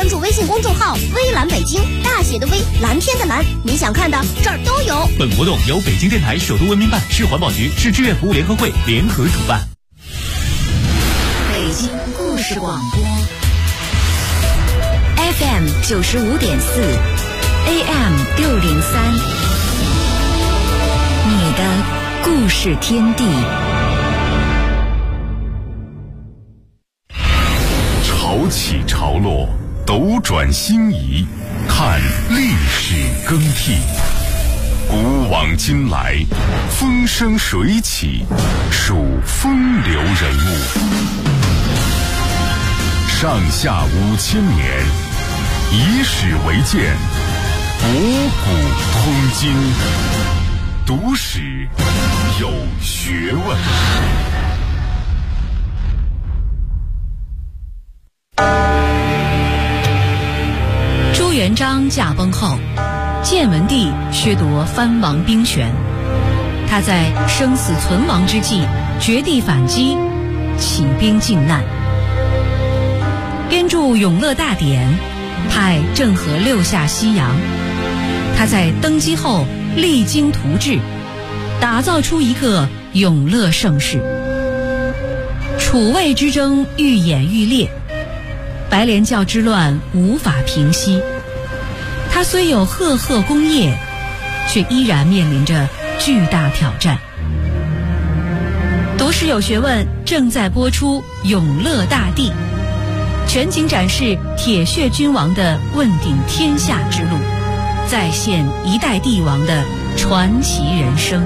关注微信公众号微蓝北京，大写的微，蓝天的蓝，你想看的这儿都有。 本活动由北京电台首都文明办、市环保局、市志愿服务联合会联合主办。 北京故事广播 FM 95.4 AM 603，你的故事天地。 潮起潮落，斗转星移，看历史更替。古往今来，风生水起，数风流人物。上下5000年，以史为鉴，博古通今。读史有学问。 朱元璋驾崩后，建文帝削夺藩王兵权，他在生死存亡之际绝地反击，起兵靖难，编著《永乐大典》，派郑和6下西洋。他在登基后励精图治，打造出一个永乐盛世。楚魏之争愈演愈烈，白莲教之乱无法平息。他虽有赫赫功业，却依然面临着巨大挑战。读史有学问正在播出《永乐大帝》，全景展示铁血君王的问鼎天下之路，再现一代帝王的传奇人生。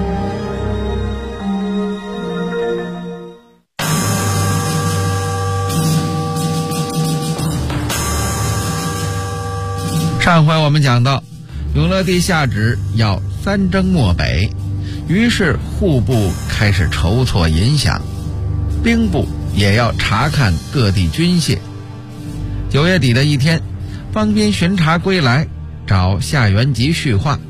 上回我们讲到，永乐帝下旨要三征漠北，于是户部开始筹措银饷，兵部也要查看各地军械。9月底的一天，方斌巡查归来，找夏元吉叙话。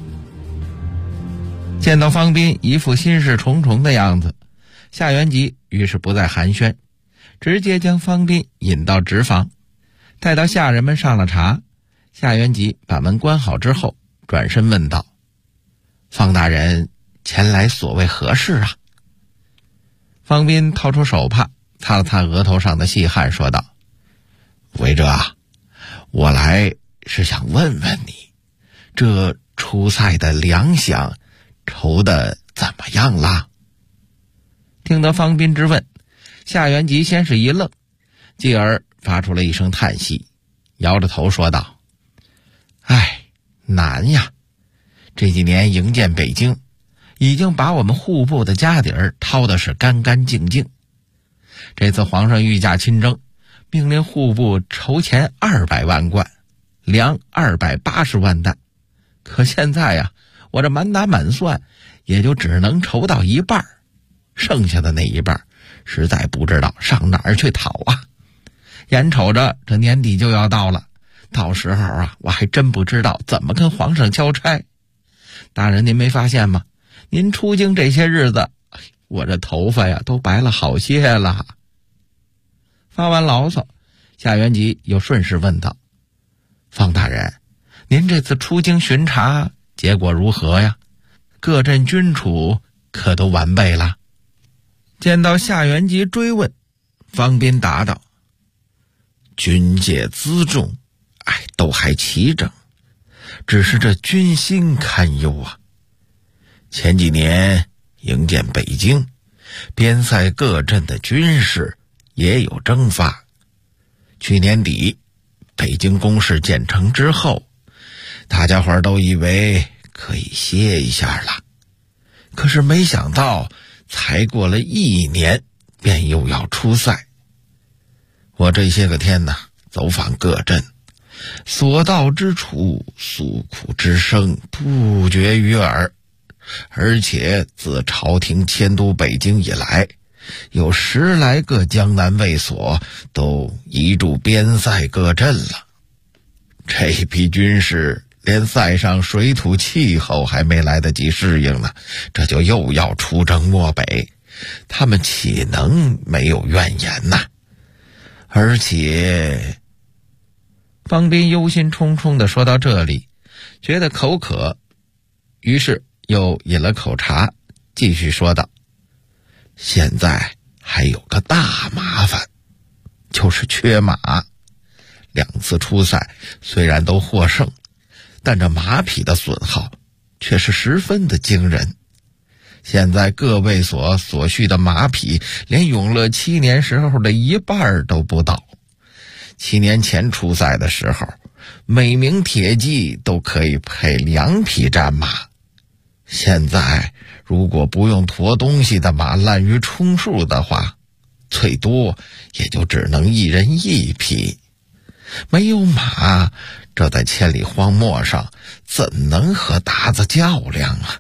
见到方斌一副心事重重的样子，夏元吉于是不再寒暄，直接将方斌引到直房，待到下人们上了茶，夏元吉把门关好之后，转身问道：“方大人前来所谓何事啊？”方斌掏出手帕，擦了擦额头上的细汗，说道：“韦哲啊，我来是想问问你，这出塞的粮饷筹得怎么样啦？”听得方斌之问，夏元吉先是一愣，继而发出了一声叹息，摇着头说道：“哎，难呀！这几年营建北京，已经把我们户部的家底儿掏的是干干净净。这次皇上御驾亲征，命令户部筹钱200万贯，粮280万担。可现在呀，我这满打满算，也就只能筹到一半，剩下的那一半，实在不知道上哪儿去讨啊！眼瞅着这年底就要到了。到时候啊，我还真不知道怎么跟皇上交差。大人您没发现吗？您出京这些日子，我这头发呀都白了好些了。”发完牢骚，夏元吉又顺势问道：“方大人，您这次出京巡查结果如何呀？各镇军储可都完备了？”见到夏元吉追问，方斌答道：“军械辎重都还齐整，只是这军心堪忧啊。前几年营建北京，边塞各镇的军事也有征发。去年底北京工事建成之后，大家伙都以为可以歇一下了，可是没想到才过了1年，便又要出塞。我这些个天呢，走访各镇，所到之处，诉苦之声不绝于耳，而且自朝廷迁都北京以来，有10来个江南卫所都移驻边塞各镇了。这批军士连塞上水土气候还没来得及适应呢，这就又要出征漠北，他们岂能没有怨言呢？而且方斌忧心忡忡地说到这里，觉得口渴，于是又饮了口茶，继续说道：现在还有个大麻烦，就是缺马。2次出赛虽然都获胜，但这马匹的损耗却是十分的惊人。现在各卫所需的马匹连永乐7年时候的1半都不到。7年前出赛的时候，每名铁骑都可以配2匹战马，现在如果不用驮东西的马滥竽充数的话，最多也就只能1人1匹。没有马，这在千里荒漠上怎能和鞑子较量啊？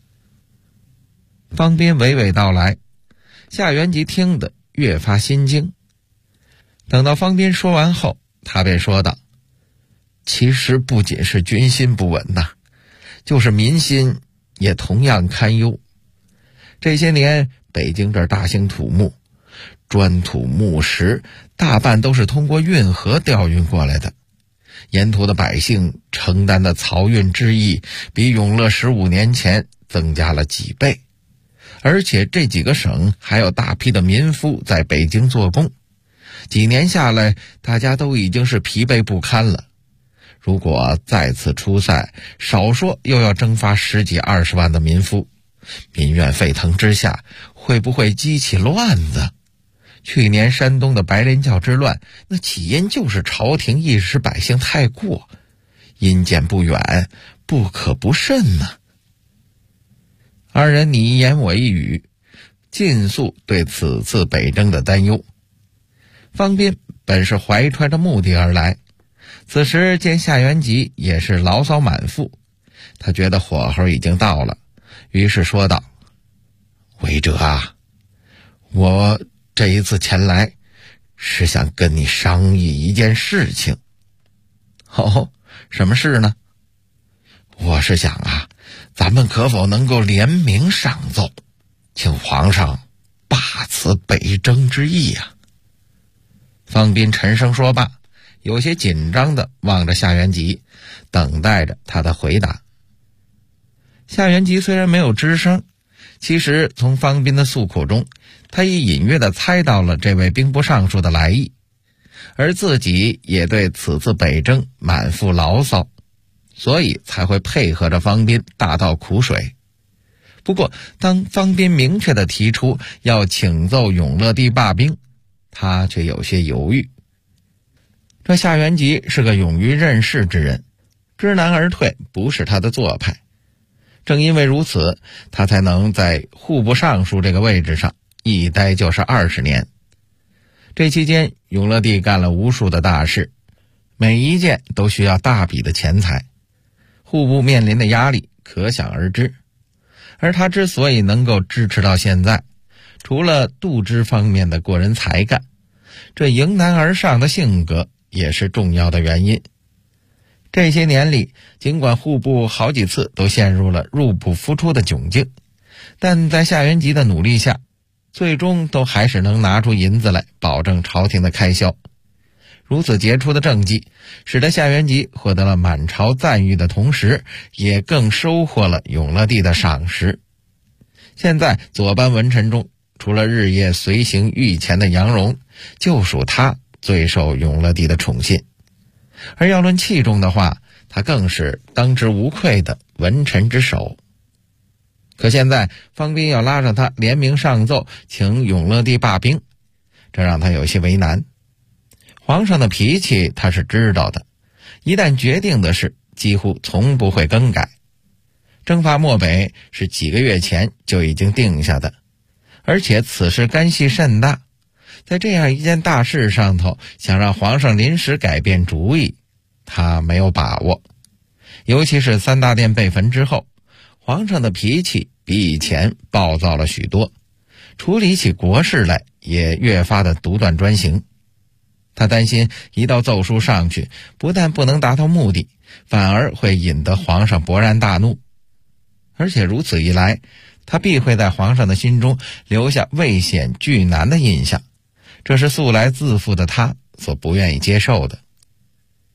方斌娓娓道来，夏元吉听得越发心惊。等到方斌说完后，他便说道：其实不仅是军心不稳呐，就是民心也同样堪忧。这些年北京这儿大兴土木，砖土木石大半都是通过运河调运过来的，沿途的百姓承担的漕运之役比永乐15年前增加了几倍，而且这几个省还有大批的民夫在北京做工，几年下来大家都已经是疲惫不堪了。如果再次出赛，少说又要征发10几20万的民夫，民怨沸腾之下，会不会激起乱子？去年山东的白莲教之乱，那起因就是朝廷意识百姓太过，因见不远，不可不慎呢。二人你一言我一语，尽诉对此次北征的担忧。方斌本是怀揣着目的而来，此时见夏元吉也是牢骚满腹，他觉得火候已经到了，于是说道：韦哲啊，我这一次前来是想跟你商议一件事情。哦，什么事呢？我是想啊，咱们可否能够联名上奏，请皇上罢此北征之意啊？方斌沉声说罢，有些紧张地望着夏元吉，等待着他的回答。夏元吉虽然没有吱声，其实从方斌的诉口中，他已隐约地猜到了这位兵部尚书的来意，而自己也对此次北征满腹牢骚，所以才会配合着方斌大倒苦水。不过当方斌明确地提出要请奏永乐帝罢兵，他却有些犹豫。这夏元吉是个勇于任事之人，知难而退不是他的做派，正因为如此，他才能在户部尚书这个位置上一待就是20年。这期间永乐帝干了无数的大事，每一件都需要大笔的钱财，户部面临的压力可想而知。而他之所以能够支持到现在，除了度支方面的过人才干，这迎难而上的性格也是重要的原因。这些年里，尽管户部好几次都陷入了入不敷出的窘境，但在夏元吉的努力下，最终都还是能拿出银子来保证朝廷的开销。如此杰出的政绩，使得夏元吉获得了满朝赞誉的同时，也更收获了永乐帝的赏识。现在左班文臣中，除了日夜随行御前的杨荣，就属他最受永乐帝的宠信。而要论器重的话，他更是当之无愧的文臣之首。可现在方斌要拉上他联名上奏请永乐帝罢兵，这让他有些为难。皇上的脾气他是知道的，一旦决定的事几乎从不会更改。征伐漠北是几个月前就已经定下的，而且此事干系甚大，在这样一件大事上头，想让皇上临时改变主意，他没有把握。尤其是3大殿被焚之后，皇上的脾气比以前暴躁了许多，处理起国事来也越发的独断专行。他担心一道奏书上去，不但不能达到目的，反而会引得皇上勃然大怒。而且如此一来，他必会在皇上的心中留下畏险惧难的印象，这是素来自负的他所不愿意接受的。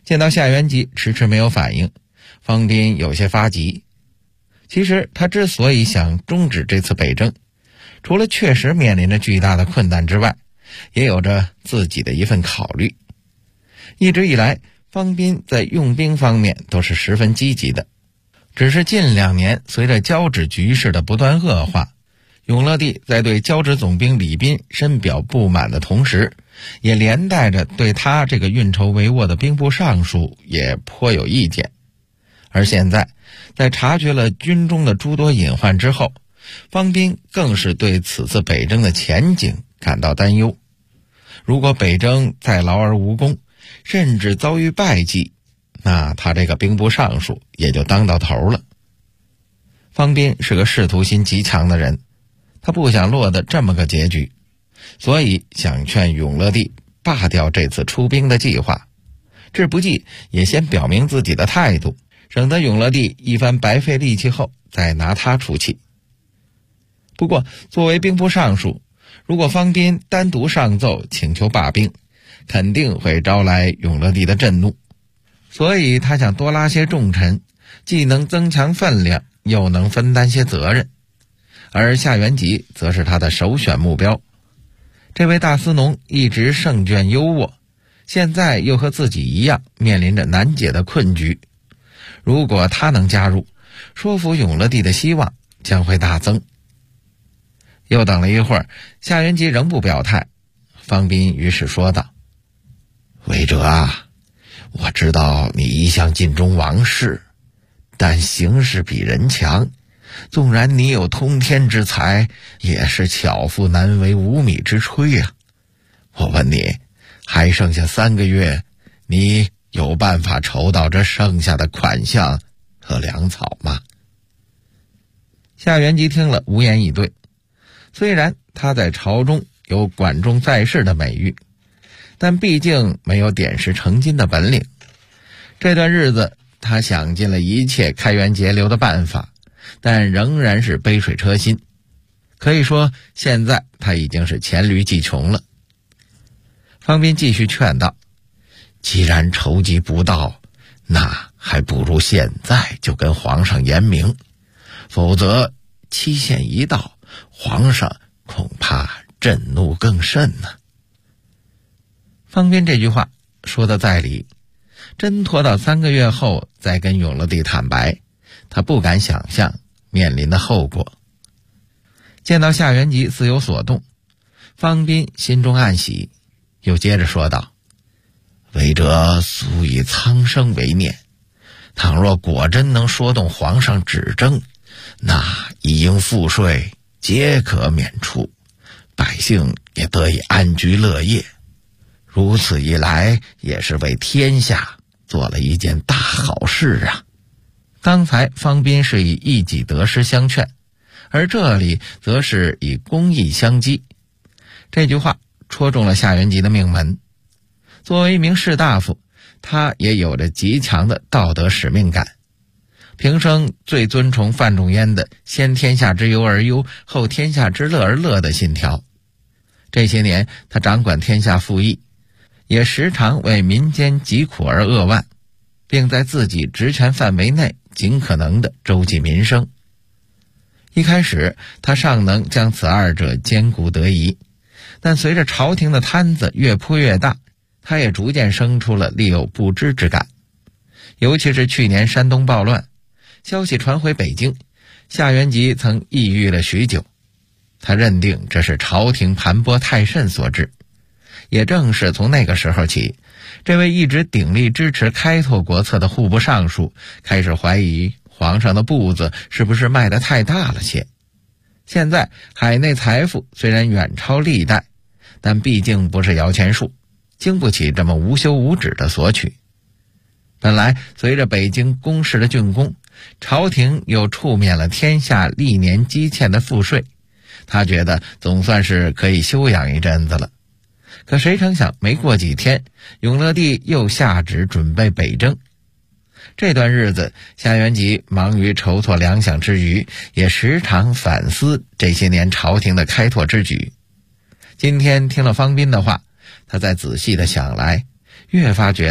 见到夏元吉迟迟没有反应，方斌有些发急。其实他之所以想终止这次北征，除了确实面临着巨大的困难之外，也有着自己的一份考虑。一直以来，方斌在用兵方面都是十分积极的，只是近2年随着交趾局势的不断恶化，永乐帝在对交趾总兵李斌深表不满的同时，也连带着对他这个运筹帷幄的兵部尚书也颇有意见。而现在在察觉了军中的诸多隐患之后，方斌更是对此次北征的前景感到担忧。如果北征再劳而无功，甚至遭遇败绩，那他这个兵部尚书也就当到头了。方斌是个仕途心极强的人，他不想落得这么个结局，所以想劝永乐帝罢掉这次出兵的计划，志不济也先表明自己的态度，省得永乐帝一番白费力气后再拿他出气。不过作为兵部尚书，如果方斌单独上奏请求罢兵，肯定会招来永乐帝的震怒，所以他想多拉些重臣，既能增强分量，又能分担些责任。而夏元吉则是他的首选目标。这位大司农一直胜券优渥，现在又和自己一样面临着难解的困局，如果他能加入，说服永乐帝的希望将会大增。又等了一会儿，夏元吉仍不表态，方斌于是说道：韦哲啊，我知道你一向尽忠王室，但形势比人强，纵然你有通天之才，也是巧妇难为无米之炊啊。我问你，还剩下3个月，你有办法筹到这剩下的款项和粮草吗？夏元吉听了无言以对。虽然他在朝中有管仲在世的美誉，但毕竟没有点石成金的本领。这段日子他想尽了一切开源节流的办法，但仍然是杯水车薪。可以说现在他已经是黔驴技穷了。方斌继续劝道：既然筹集不到，那还不如现在就跟皇上言明，否则期限一到，皇上恐怕震怒更甚呢。方斌这句话说得在理，真拖到3个月后再跟永乐帝坦白，他不敢想象面临的后果。见到夏元吉似有所动，方斌心中暗喜，又接着说道：韦哲素以苍生为念，倘若果真能说动皇上止征，那一应赋税皆可免除，百姓也得以安居乐业。如此一来，也是为天下做了一件大好事啊。刚才方斌是以一己得失相劝，而这里则是以公义相激。这句话戳中了夏元吉的命门。作为一名士大夫，他也有着极强的道德使命感。平生最尊崇范仲淹的先天下之忧而忧，后天下之乐而乐的信条。这些年他掌管天下赋役，也时常为民间疾苦而扼腕，并在自己职权范围内尽可能地周济民生。一开始他尚能将此二者兼顾得宜，但随着朝廷的摊子越铺越大，他也逐渐生出了力有不支之感。尤其是去年山东暴乱，消息传回北京，夏元吉曾抑郁了许久。他认定这是朝廷盘剥太甚所致。也正是从那个时候起，这位一直鼎力支持开拓国策的户部尚书开始怀疑皇上的步子是不是迈得太大了些。现在海内财富虽然远超历代，但毕竟不是摇钱树，经不起这么无休无止的索取。本来随着北京宫室的竣工，朝廷又触免了天下历年积欠的赋税，他觉得总算是可以休养一阵子了。可谁成想没过几天，永乐帝又下旨准备北征。这段日子，夏元吉忙于筹措粮饷之余，也时常反思这些年朝廷的开拓之举。今天听了方斌的话，他再仔细的想来，越发觉得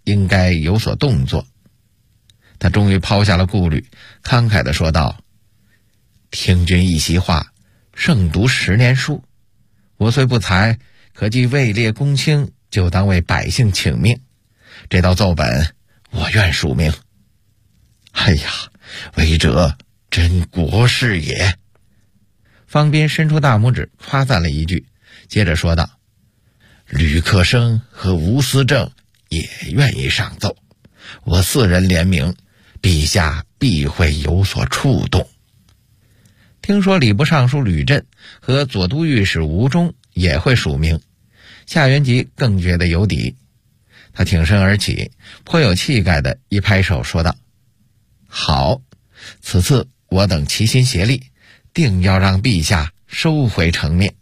应该有所动作。他终于抛下了顾虑，慷慨地说道：听君一席话，胜读10年书。我虽不才，可既位列公卿，就当为百姓请命。这道奏本，我愿署名。哎呀，为者真国士也。方斌伸出大拇指夸赞了一句，接着说道：吕克生和吴思正也愿意上奏，我4人联名，陛下必会有所触动。听说礼部尚书吕震和左都御史吴忠也会署名，夏元吉更觉得有底。他挺身而起，颇有气概地一拍手说道：好，此次我等齐心协力，定要让陛下收回成命。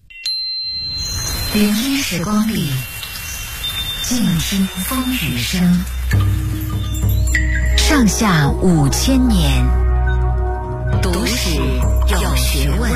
聆听时光里，静听风雨声。上下5000年，读史有学问。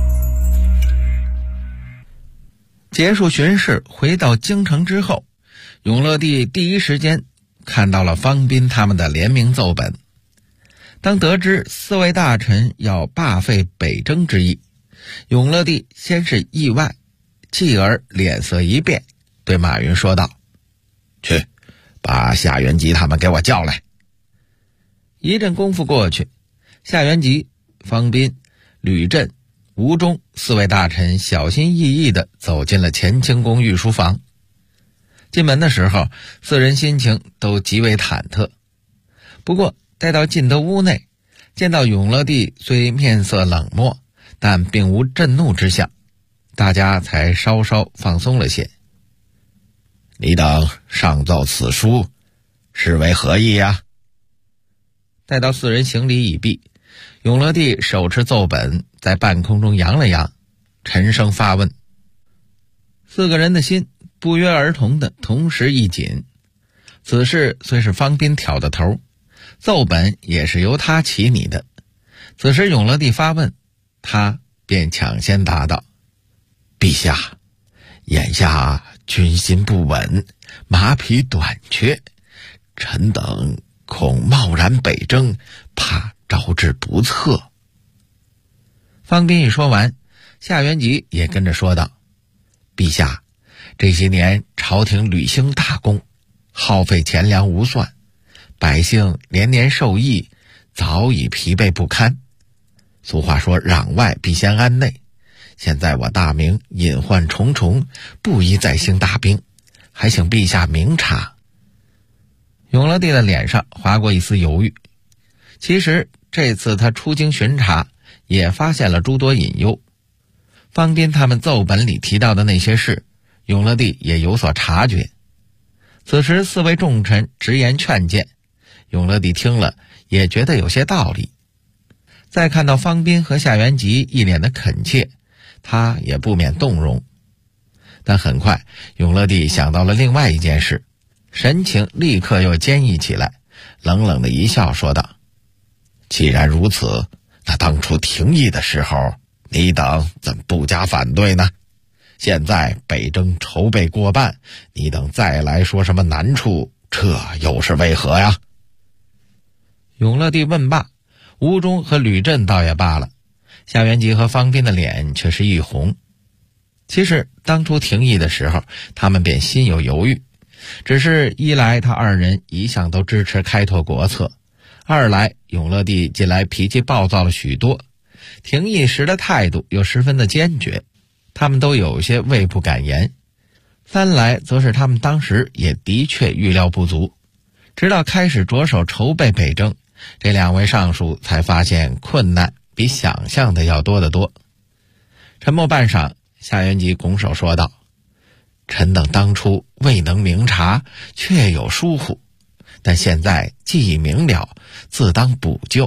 结束巡视，回到京城之后，永乐帝第一时间看到了方斌他们的联名奏本。当得知4位大臣要罢废北征之意，永乐帝先是意外，继而脸色一变，对马云说道：去，把夏元吉他们给我叫来。一阵功夫过去，夏元吉、方斌、吕震、吴忠4位大臣小心翼翼地走进了乾清宫御书房。进门的时候，4人心情都极为忐忑。不过待到进得屋内，见到永乐帝虽面色冷漠，但并无震怒之象，大家才稍稍放松了些。你等上奏此书，是为何意呀？待到4人行礼已毕，永乐帝手持奏本在半空中扬了扬，沉声发问。4个人的心不约而同的同时一紧。此事虽是方斌挑的头，奏本也是由他起拟的。此时永乐帝发问，他便抢先答道：陛下，眼下军心不稳，马匹短缺，臣等恐贸然北征，怕招致不测。方斌一说完，夏元吉也跟着说道：陛下，这些年朝廷屡兴大功，耗费钱粮无算，百姓连年受役，早已疲惫不堪。俗话说攘外必先安内，现在我大明隐患重重，不宜再兴大兵，还请陛下明察。永乐帝的脸上划过一丝犹豫。其实这次他出京巡查，也发现了诸多隐忧。方斌他们奏本里提到的那些事，永乐帝也有所察觉。此时4位重臣直言劝谏，永乐帝听了也觉得有些道理。再看到方斌和夏元吉一脸的恳切，他也不免动容。但很快永乐帝想到了另外一件事，神情立刻又坚毅起来，冷冷的一笑说道：既然如此，那当初廷议的时候，你等怎不加反对呢？现在北征筹备过半，你等再来说什么难处，这又是为何呀？永乐帝问罢，吴忠和吕震倒也罢了，夏元吉和方斌的脸却是一红。其实当初廷议的时候，他们便心有犹豫，只是一来他2人一向都支持开拓国策，二来永乐帝近来脾气暴躁了许多，廷议时的态度又十分的坚决，他们都有些畏不敢言。三来则是他们当时也的确预料不足，直到开始着手筹备北征，这2位尚书才发现困难比想象的要多得多。沉默半晌，夏元吉拱手说道：臣等当初未能明察，确有疏忽，但现在既已明了，自当补救。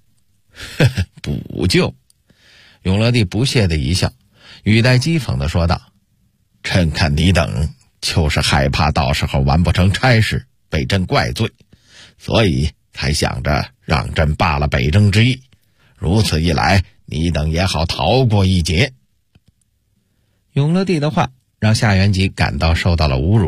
补救？永乐帝不屑的一笑，语带讥讽的说道：臣看你等就是害怕到时候完不成差事，被朕怪罪，所以才想着让朕罢了北征之意，如此一来，你等也好逃过一劫。永乐帝的话让夏元吉感到受到了侮辱，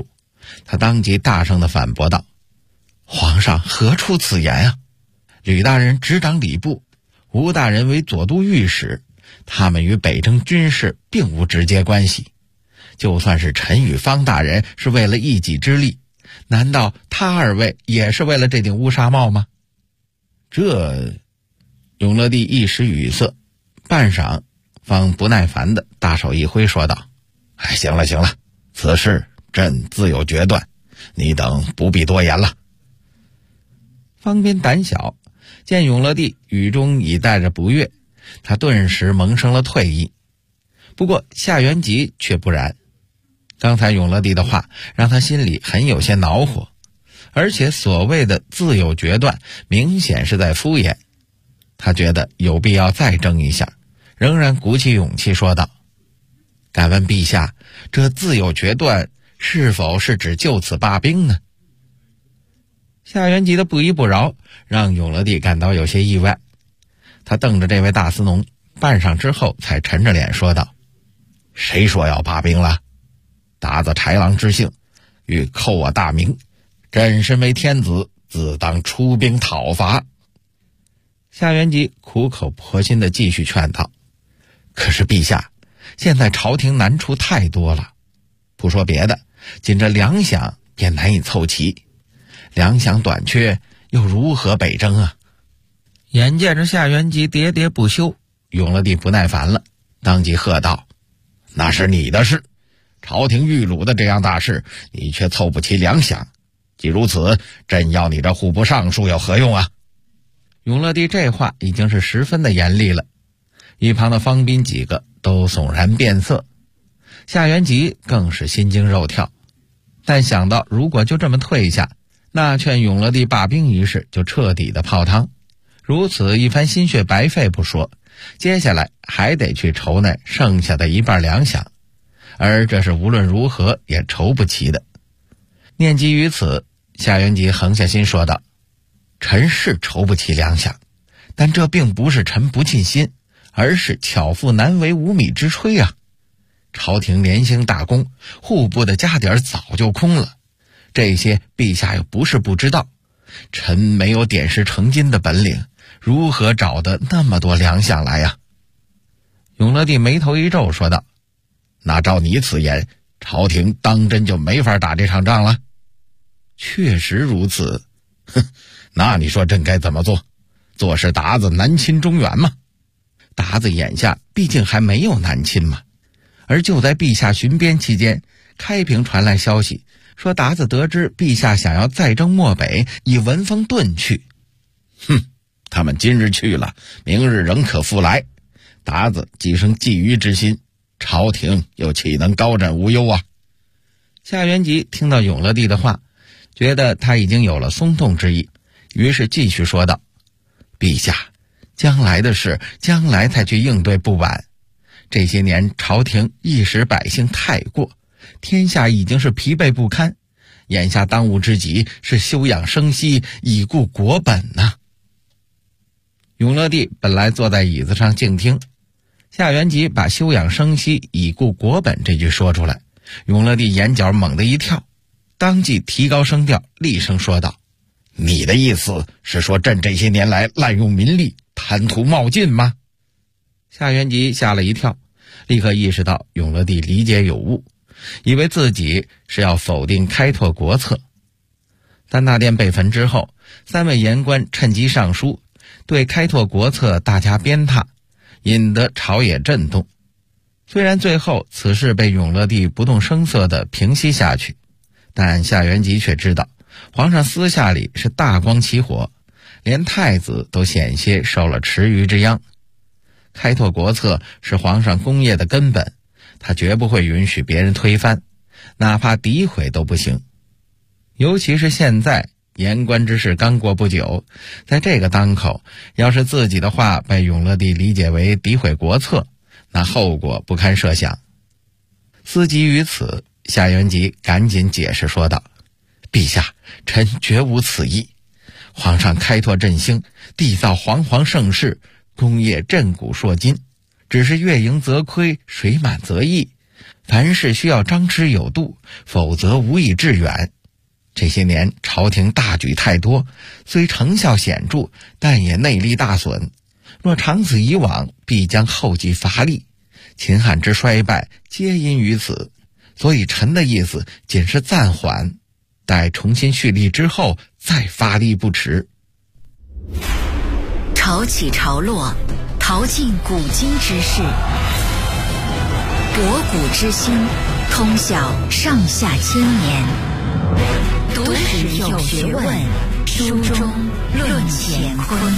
他当即大声地反驳道：“皇上何出此言啊？吕大人执掌礼部，吴大人为左都御史，他们与北征军事并无直接关系。就算是陈与方大人是为了一己之力，难道他二位也是为了这顶乌纱帽吗？”这永乐帝一时语塞，半晌方不耐烦地大手一挥说道：“行了，此事朕自有决断，你等不必多言了。”方斌胆小，见永乐帝语中已带着不悦，他顿时萌生了退意。不过夏元吉却不然，刚才永乐帝的话让他心里很有些恼火，而且所谓的自有决断明显是在敷衍。他觉得有必要再争一下，仍然鼓起勇气说道：“敢问陛下，这自有决断是否是指就此罢兵呢？”夏元吉的不依不饶让永乐帝感到有些意外，他瞪着这位大司农，半晌之后才沉着脸说道：“谁说要罢兵了？达子豺狼之姓，欲扣我大名，朕身为天子，自当出兵讨伐。”夏元吉苦口婆心地继续劝道：“可是陛下，现在朝廷难处太多了，不说别的，仅这粮饷便难以凑齐，粮饷短缺，又如何北征啊？”眼见着夏元吉喋喋不休，永乐帝不耐烦了，当即喝道：“那是你的事，朝廷御鲁的这样大事，你却凑不齐粮饷，既如此，朕要你这户部尚书有何用啊？”永乐帝这话已经是十分的严厉了，一旁的方斌几个都悚然变色，夏元吉更是心惊肉跳。但想到如果就这么退下，那劝永乐帝罢兵一事就彻底的泡汤，如此一番心血白费不说，接下来还得去筹那剩下的一半粮饷，而这是无论如何也筹不齐的。念及于此，夏元吉横下心说道：“臣是筹不起粮饷，但这并不是臣不尽心，而是巧妇难为无米之炊啊！朝廷连兴大功，户部的家底早就空了，这些陛下又不是不知道，臣没有点石成金的本领，如何找得那么多粮饷来呀？”永乐帝眉头一皱说道：“那照你此言，朝廷当真就没法打这场仗了？”“确实如此。”“哼，那你说朕该怎么做？坐视达子南侵中原吗？达子眼下毕竟还没有南侵嘛。而就在陛下巡边期间，开平传来消息，说达子得知陛下想要再征漠北，已闻风遁去。哼，他们今日去了，明日仍可复来。达子既生觊觎之心，朝廷又岂能高枕无忧啊？”夏元吉听到永乐帝的话，觉得他已经有了松动之意，于是继续说道：“陛下，将来的事将来才去应对不晚。这些年朝廷一时百姓太过，天下已经是疲惫不堪，眼下当务之急是休养生息，以固国本呐。”永乐帝本来坐在椅子上静听，夏元吉把休养生息，以固国本这句说出来，永乐帝眼角猛地一跳，当即提高声调，厉声说道：“你的意思是说朕这些年来滥用民力，贪图冒进吗？”夏元吉吓了一跳，立刻意识到永乐帝理解有误，以为自己是要否定开拓国策。但大殿被焚之后，三位言官趁机上书，对开拓国策大加鞭挞，引得朝野震动。虽然最后此事被永乐帝不动声色地平息下去，但夏元吉却知道皇上私下里是大光起火，连太子都险些受了池鱼之殃。开拓国策是皇上功业的根本，他绝不会允许别人推翻，哪怕诋毁都不行。尤其是现在言官之事刚过不久，在这个当口，要是自己的话被永乐帝理解为诋毁国策，那后果不堪设想。思及于此，夏元吉赶紧解释说道：“陛下，臣绝无此意。皇上开拓振兴，缔造煌煌盛世，功业振古烁今，只是月盈则亏，水满则溢， 凡事需要张弛有度，否则无以致远。这些年朝廷大举太多，虽成效显著，但也内力大损。若长此以往，必将后继乏力。秦汉之衰败皆因于此，所以臣的意思仅是暂缓，待重新蓄力之后再发力不迟。 潮起潮落，淘尽古今之事，博古之心，通晓上下千年。读史有学问，书中论乾坤。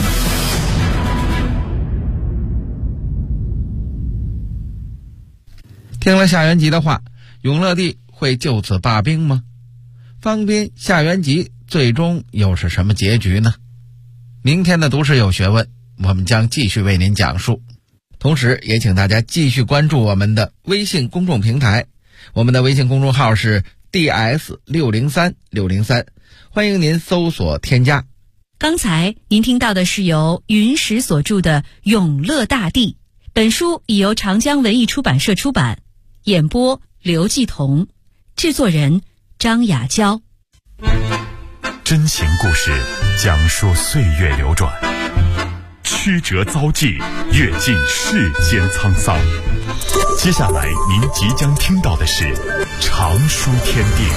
听了夏元吉的话，永乐帝会就此罢兵吗？方斌、夏元吉最终又是什么结局呢？明天的读史有学问，我们将继续为您讲述。同时也请大家继续关注我们的微信公众平台，我们的微信公众号是 DS603603，欢迎您搜索添加。 刚才您听到的是由云石所著的《永乐大帝》，本书已由长江文艺出版社出版，演播刘继彤，制作人张雅娇。 真情故事讲述岁月流转，曲折遭际，阅尽世间沧桑。接下来您即将听到的是常书天地。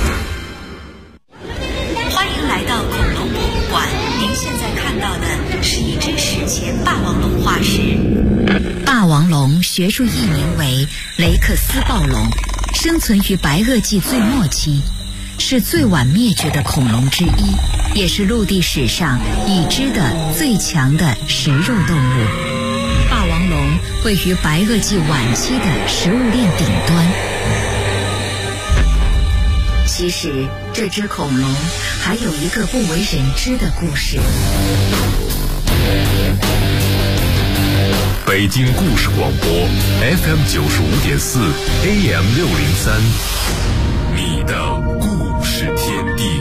欢迎来到恐龙博物馆，您现在看到的是一只史前霸王龙化石。霸王龙学术译名为雷克斯暴龙，生存于白垩纪最末期，是最晚灭绝的恐龙之一，也是陆地史上已知的最强的食肉动物。霸王龙位于白垩纪晚期的食物链顶端。其实这只恐龙还有一个不为人知的故事。 北京故事广播 FM95.4 AM603， 你的故事天地。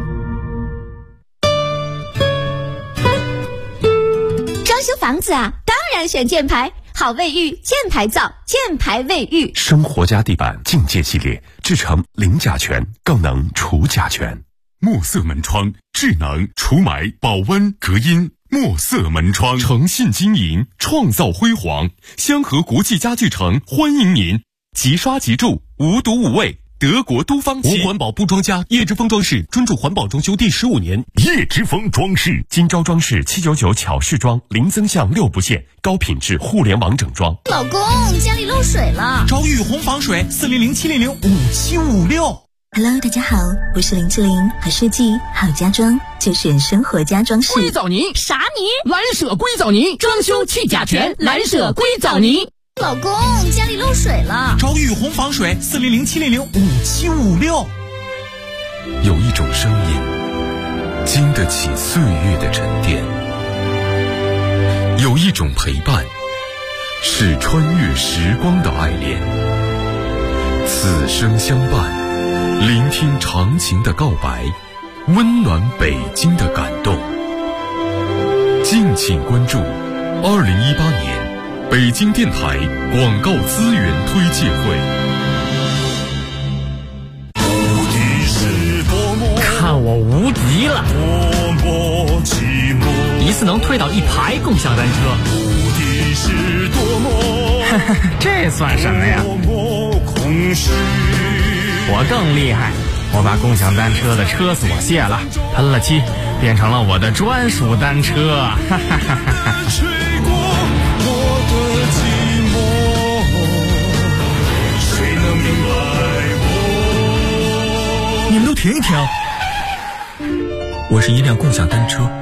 装修房子啊，当然选箭牌，好卫浴，箭牌造，箭牌卫浴。 生活家地板境界系列，制成零甲醛，更能除甲醛。墨色门窗，智能除霾、保温、隔音。墨色门窗，诚信经营，创造辉煌。香河国际家具城欢迎您，即刷即住，无毒无味。德国都方漆，无环保不装家，叶之峰装饰专注环保装修第15年。叶之峰装饰，今朝装饰799巧饰装，零增项6不限，高品质互联网整装。 老公，家里漏水了， 找雨虹防水400-700-5756。 Hello， 大家好，我是林志玲，好设计好家装就选生活家装饰。 硅藻泥啥泥？ 蓝舍硅藻泥，装修去甲醛，蓝舍硅藻泥。 老公，家里漏水了， 找雨虹防水400-700-5756。 有一种声音经得起岁月的沉淀，有一种陪伴是穿越时光的爱恋。此生相伴，聆听长情的告白，温暖北京的感动。敬请关注2018年北京电台广告资源推介会。 看我无敌了！一次能推倒1排共享单车。这算什么呀？我更厉害，我把共享单车的车锁卸了，喷了漆，变成了我的专属单车。 你们都停一停！我是一辆共享单车，